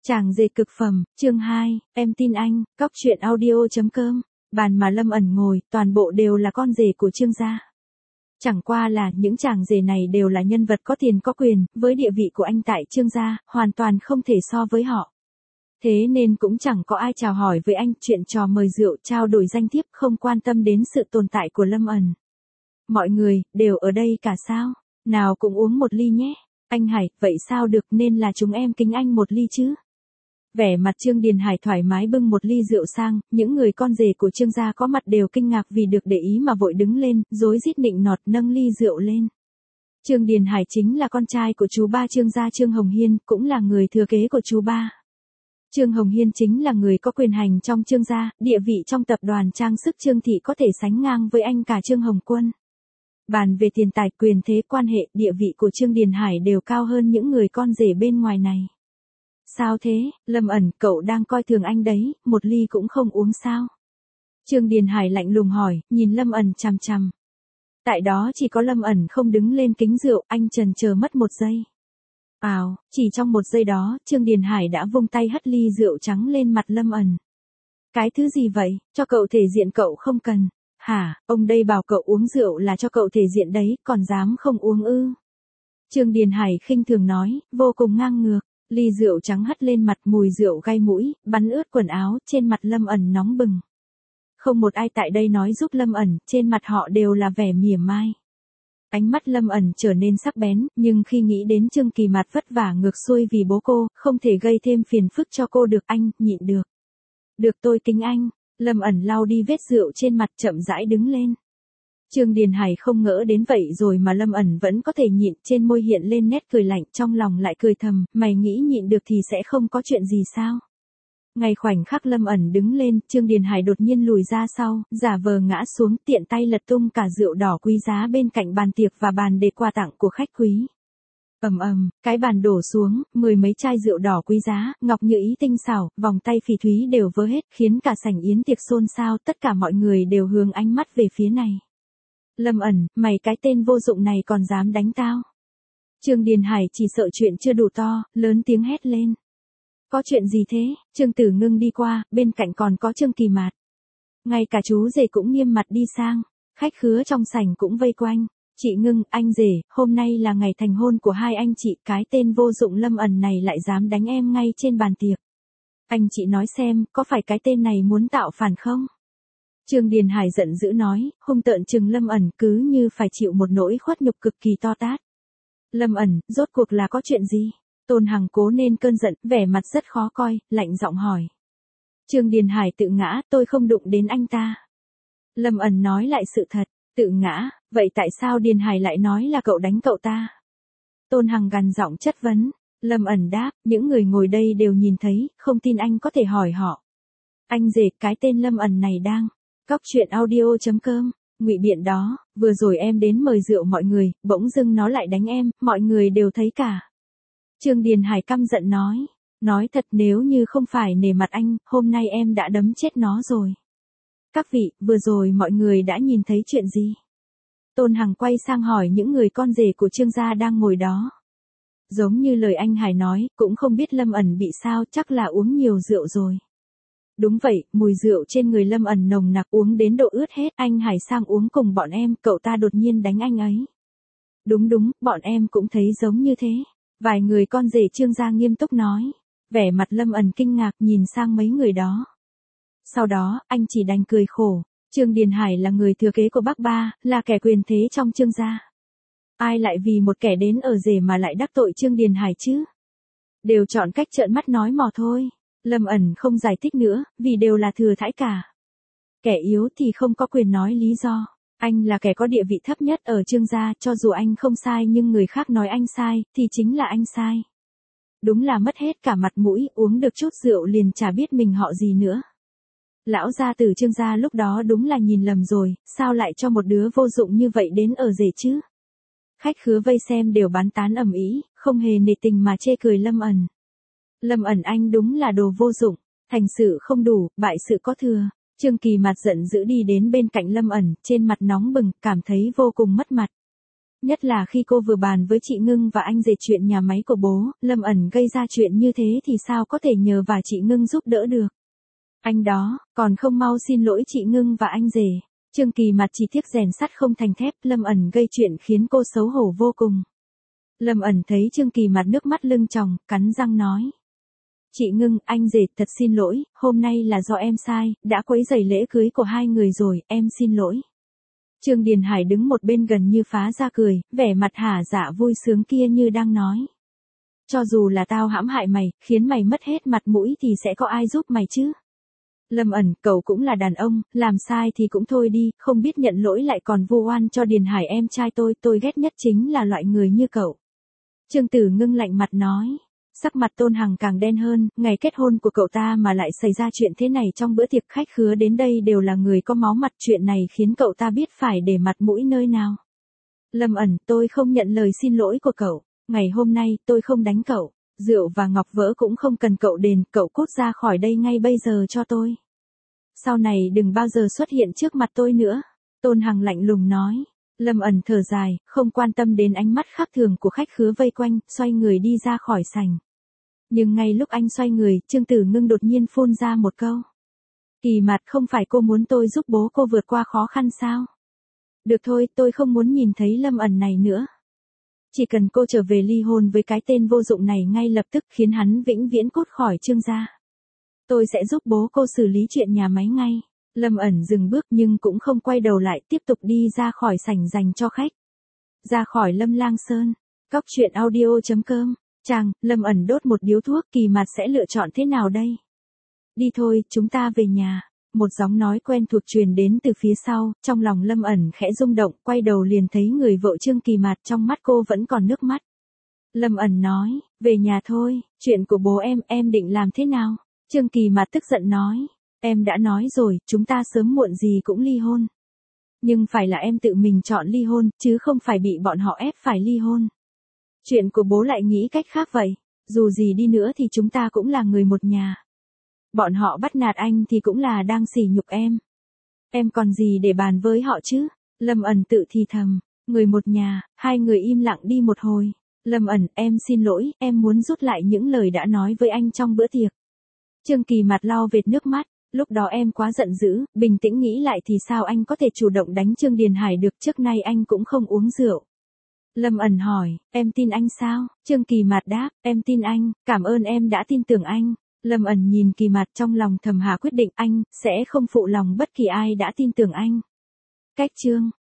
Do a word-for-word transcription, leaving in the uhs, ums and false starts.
Chàng rể cực phẩm, chương hai, em tin anh, cóc truyện audio chấm com. Bàn mà Lâm ẩn ngồi, toàn bộ đều là con rể của Trương gia. Chẳng qua là những chàng rể này đều là nhân vật có tiền có quyền, với địa vị của anh tại Trương gia, hoàn toàn không thể so với họ. Thế nên cũng chẳng có ai chào hỏi với anh, chuyện trò mời rượu trao đổi danh thiếp không quan tâm đến sự tồn tại của Lâm ẩn. Mọi người, đều ở đây cả sao? Nào cũng uống một ly nhé. Anh Hải, vậy sao được, nên là chúng em kính anh một ly chứ? Vẻ mặt Trương Điền Hải thoải mái bưng một ly rượu sang, những người con rể của Trương gia có mặt đều kinh ngạc vì được để ý mà vội đứng lên, rối rít nịnh nọt nâng ly rượu lên. Trương Điền Hải chính là con trai của chú ba Trương gia Trương Hồng Hiên, cũng là người thừa kế của chú ba. Trương Hồng Hiên chính là người có quyền hành trong Trương gia, địa vị trong tập đoàn trang sức Trương thị có thể sánh ngang với anh cả Trương Hồng Quân. Bàn về tiền tài, quyền thế, quan hệ, địa vị của Trương Điền Hải đều cao hơn những người con rể bên ngoài này. Sao thế, Lâm ẩn, cậu đang coi thường anh đấy, một ly cũng không uống sao? Trương Điền Hải lạnh lùng hỏi, nhìn Lâm ẩn chằm chằm. Tại đó chỉ có Lâm ẩn không đứng lên kính rượu, anh chần chờ mất một giây. Ào, chỉ trong một giây đó, Trương Điền Hải đã vung tay hất ly rượu trắng lên mặt Lâm ẩn. Cái thứ gì vậy, cho cậu thể diện cậu không cần. Hả, ông đây bảo cậu uống rượu là cho cậu thể diện đấy, còn dám không uống ư? Trương Điền Hải khinh thường nói, vô cùng ngang ngược. Ly rượu trắng hất lên mặt, mùi rượu gai mũi, bắn ướt quần áo, trên mặt Lâm ẩn nóng bừng. Không một ai tại đây nói giúp Lâm ẩn, trên mặt họ đều là vẻ mỉa mai. Ánh mắt Lâm ẩn trở nên sắc bén, nhưng khi nghĩ đến Trương Kỳ Mạt vất vả ngược xuôi vì bố cô, không thể gây thêm phiền phức cho cô được, anh, nhịn được. Được, tôi kính anh. Lâm ẩn lau đi vết rượu trên mặt, chậm rãi đứng lên. Trương Điền Hải không ngỡ đến vậy rồi mà Lâm ẩn vẫn có thể nhịn, trên môi hiện lên nét cười lạnh, trong lòng lại cười thầm, mày nghĩ nhịn được thì sẽ không có chuyện gì sao? Ngay khoảnh khắc Lâm ẩn đứng lên, Trương Điền Hải đột nhiên lùi ra sau, giả vờ ngã xuống, tiện tay lật tung cả rượu đỏ quý giá bên cạnh bàn tiệc và bàn để quà tặng của khách quý. Ầm ầm, cái bàn đổ xuống, mười mấy chai rượu đỏ quý giá, ngọc như ý tinh xảo, vòng tay phỉ thúy đều vỡ hết, khiến cả sảnh yến tiệc xôn xao, tất cả mọi người đều hướng ánh mắt về phía này. Lâm ẩn, mày cái tên vô dụng này còn dám đánh tao. Trương Điền Hải chỉ sợ chuyện chưa đủ to, lớn tiếng hét lên. Có chuyện gì thế? Trương Tử Ngưng đi qua, bên cạnh còn có Trương Kỳ Mạt. Ngay cả chú rể cũng nghiêm mặt đi sang, khách khứa trong sảnh cũng vây quanh. Chị Ngưng, anh rể, hôm nay là ngày thành hôn của hai anh chị, cái tên vô dụng Lâm ẩn này lại dám đánh em ngay trên bàn tiệc. Anh chị nói xem, có phải cái tên này muốn tạo phản không? Trương Điền Hải giận dữ nói, hung tợn trừng Lâm ẩn, cứ như phải chịu một nỗi khuất nhục cực kỳ to tát. Lâm ẩn, rốt cuộc là có chuyện gì? Tôn Hằng cố nên cơn giận, vẻ mặt rất khó coi, lạnh giọng hỏi. Trương Điền Hải tự ngã, tôi không đụng đến anh ta. Lâm ẩn nói lại sự thật, tự ngã, vậy tại sao Điền Hải lại nói là cậu đánh cậu ta? Tôn Hằng gằn giọng chất vấn. Lâm ẩn đáp, những người ngồi đây đều nhìn thấy, không tin anh có thể hỏi họ. Anh rể, cái tên Lâm ẩn này đang. Cóc truyện audio chấm com, ngụy biện đó, vừa rồi em đến mời rượu mọi người, bỗng dưng nó lại đánh em, mọi người đều thấy cả. Trương Điền Hải căm giận nói, nói thật nếu như không phải nể mặt anh, hôm nay em đã đấm chết nó rồi. Các vị, vừa rồi mọi người đã nhìn thấy chuyện gì? Tôn Hằng quay sang hỏi những người con rể của Trương gia đang ngồi đó. Giống như lời anh Hải nói, cũng không biết Lâm ẩn bị sao, chắc là uống nhiều rượu rồi. Đúng vậy, mùi rượu trên người Lâm ẩn nồng nặc, uống đến độ ướt hết, anh Hải sang uống cùng bọn em, cậu ta đột nhiên đánh anh ấy. Đúng đúng, bọn em cũng thấy giống như thế. Vài người con rể Trương gia nghiêm túc nói. Vẻ mặt Lâm ẩn kinh ngạc nhìn sang mấy người đó. Sau đó, anh chỉ đành cười khổ. Trương Điền Hải là người thừa kế của bác ba, là kẻ quyền thế trong Trương gia. Ai lại vì một kẻ đến ở rể mà lại đắc tội Trương Điền Hải chứ? Đều chọn cách trợn mắt nói mò thôi. Lâm ẩn không giải thích nữa, vì đều là thừa thãi cả. Kẻ yếu thì không có quyền nói lý do. Anh là kẻ có địa vị thấp nhất ở Trương gia, cho dù anh không sai nhưng người khác nói anh sai, thì chính là anh sai. Đúng là mất hết cả mặt mũi, uống được chút rượu liền chả biết mình họ gì nữa. Lão gia tử Trương gia lúc đó đúng là nhìn lầm rồi, sao lại cho một đứa vô dụng như vậy đến ở rể chứ? Khách khứa vây xem đều bán tán ầm ĩ, không hề nể tình mà chê cười Lâm ẩn. Lâm ẩn anh đúng là đồ vô dụng, thành sự không đủ, bại sự có thừa. Trương Kỳ Mạt giận dữ đi đến bên cạnh Lâm ẩn, trên mặt nóng bừng, cảm thấy vô cùng mất mặt. Nhất là khi cô vừa bàn với chị Ngưng và anh rể chuyện nhà máy của bố, Lâm ẩn gây ra chuyện như thế thì sao có thể nhờ và chị Ngưng giúp đỡ được. Anh đó, còn không mau xin lỗi chị Ngưng và anh rể. Trương Kỳ mặt chỉ tiếc rèn sắt không thành thép, Lâm ẩn gây chuyện khiến cô xấu hổ vô cùng. Lâm ẩn thấy Trương Kỳ mặt nước mắt lưng tròng, cắn răng nói. Chị Ngưng, anh rể, thật xin lỗi, hôm nay là do em sai, đã quấy rầy lễ cưới của hai người rồi, em xin lỗi. Trương Điền Hải đứng một bên gần như phá ra cười, vẻ mặt hả dạ vui sướng kia như đang nói. Cho dù là tao hãm hại mày, khiến mày mất hết mặt mũi thì sẽ có ai giúp mày chứ? Lâm ẩn, cậu cũng là đàn ông, làm sai thì cũng thôi đi, không biết nhận lỗi lại còn vu oan cho Điền Hải em trai tôi, tôi ghét nhất chính là loại người như cậu. Trương Tử Ngưng lạnh mặt nói. Sắc mặt Tôn Hằng càng đen hơn, ngày kết hôn của cậu ta mà lại xảy ra chuyện thế này trong bữa tiệc, khách khứa đến đây đều là người có máu mặt, chuyện này khiến cậu ta biết phải để mặt mũi nơi nào. Lâm ẩn, tôi không nhận lời xin lỗi của cậu, ngày hôm nay tôi không đánh cậu, rượu và ngọc vỡ cũng không cần cậu đền, cậu cút ra khỏi đây ngay bây giờ cho tôi. Sau này đừng bao giờ xuất hiện trước mặt tôi nữa, Tôn Hằng lạnh lùng nói. Lâm ẩn thở dài, không quan tâm đến ánh mắt khác thường của khách khứa vây quanh, xoay người đi ra khỏi sảnh. Nhưng ngay lúc anh xoay người, Trương Tử Ngưng đột nhiên phun ra một câu. Kỳ mặt, không phải cô muốn tôi giúp bố cô vượt qua khó khăn sao? Được thôi, tôi không muốn nhìn thấy Lâm ẩn này nữa. Chỉ cần cô trở về ly hôn với cái tên vô dụng này ngay lập tức, khiến hắn vĩnh viễn cút khỏi Trương gia. Tôi sẽ giúp bố cô xử lý chuyện nhà máy ngay. Lâm ẩn dừng bước nhưng cũng không quay đầu lại, tiếp tục đi ra khỏi sảnh dành cho khách. Ra khỏi Lâm Lang Sơn. Cóc truyện audio chấm com. Chàng, Lâm ẩn đốt một điếu thuốc, Kỳ mặt sẽ lựa chọn thế nào đây? Đi thôi, chúng ta về nhà. Một giọng nói quen thuộc truyền đến từ phía sau, trong lòng Lâm ẩn khẽ rung động, quay đầu liền thấy người vợ Trương Kỳ mặt, trong mắt cô vẫn còn nước mắt. Lâm ẩn nói, về nhà thôi, chuyện của bố em, em định làm thế nào? Trương Kỳ mặt tức giận nói, em đã nói rồi, chúng ta sớm muộn gì cũng ly hôn. Nhưng phải là em tự mình chọn ly hôn, chứ không phải bị bọn họ ép phải ly hôn. Chuyện của bố lại nghĩ cách khác vậy, dù gì đi nữa thì chúng ta cũng là người một nhà. Bọn họ bắt nạt anh thì cũng là đang sỉ nhục em. Em còn gì để bàn với họ chứ? Lâm ẩn tự thì thầm, người một nhà, hai người im lặng đi một hồi. Lâm ẩn, em xin lỗi, em muốn rút lại những lời đã nói với anh trong bữa tiệc. Trương Kỳ mặt lau vệt nước mắt, lúc đó em quá giận dữ, bình tĩnh nghĩ lại thì sao anh có thể chủ động đánh Trương Điền Hải được, trước nay anh cũng không uống rượu. Lâm ẩn hỏi, em tin anh sao? Trương Kỳ mặt đáp, em tin anh, cảm ơn em đã tin tưởng anh. Lâm ẩn nhìn Kỳ mặt, trong lòng thầm hạ quyết định, anh sẽ không phụ lòng bất kỳ ai đã tin tưởng anh. Cách chương